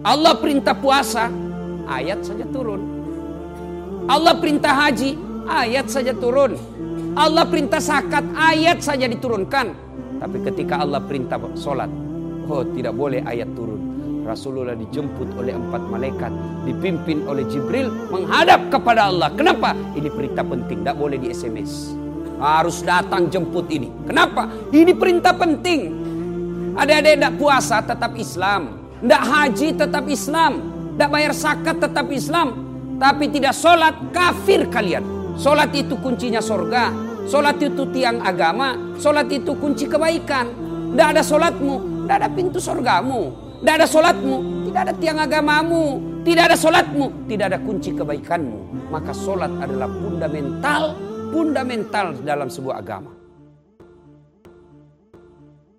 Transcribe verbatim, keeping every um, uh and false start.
Allah perintah puasa, ayat saja turun. Allah perintah haji, ayat saja turun. Allah perintah zakat, ayat saja diturunkan. Tapi ketika Allah perintah sholat, oh tidak boleh ayat turun. Rasulullah dijemput oleh empat malaikat, dipimpin oleh Jibril, menghadap kepada Allah. Kenapa? Ini perintah penting, tidak boleh di S M S. Harus datang jemput ini. Kenapa? Ini perintah penting. Adik-adik tidak puasa tetap Islam, tidak haji tetap Islam, tidak bayar zakat tetap Islam. Tapi tidak sholat, kafir kalian. Sholat itu kuncinya surga. Sholat itu tiang agama. Sholat itu kunci kebaikan. Tidak ada sholatmu, tidak ada pintu surgamu. Tidak ada sholatmu, tidak ada tiang agamamu. Tidak ada sholatmu, tidak ada kunci kebaikanmu. Maka sholat adalah fundamental, fundamental dalam sebuah agama.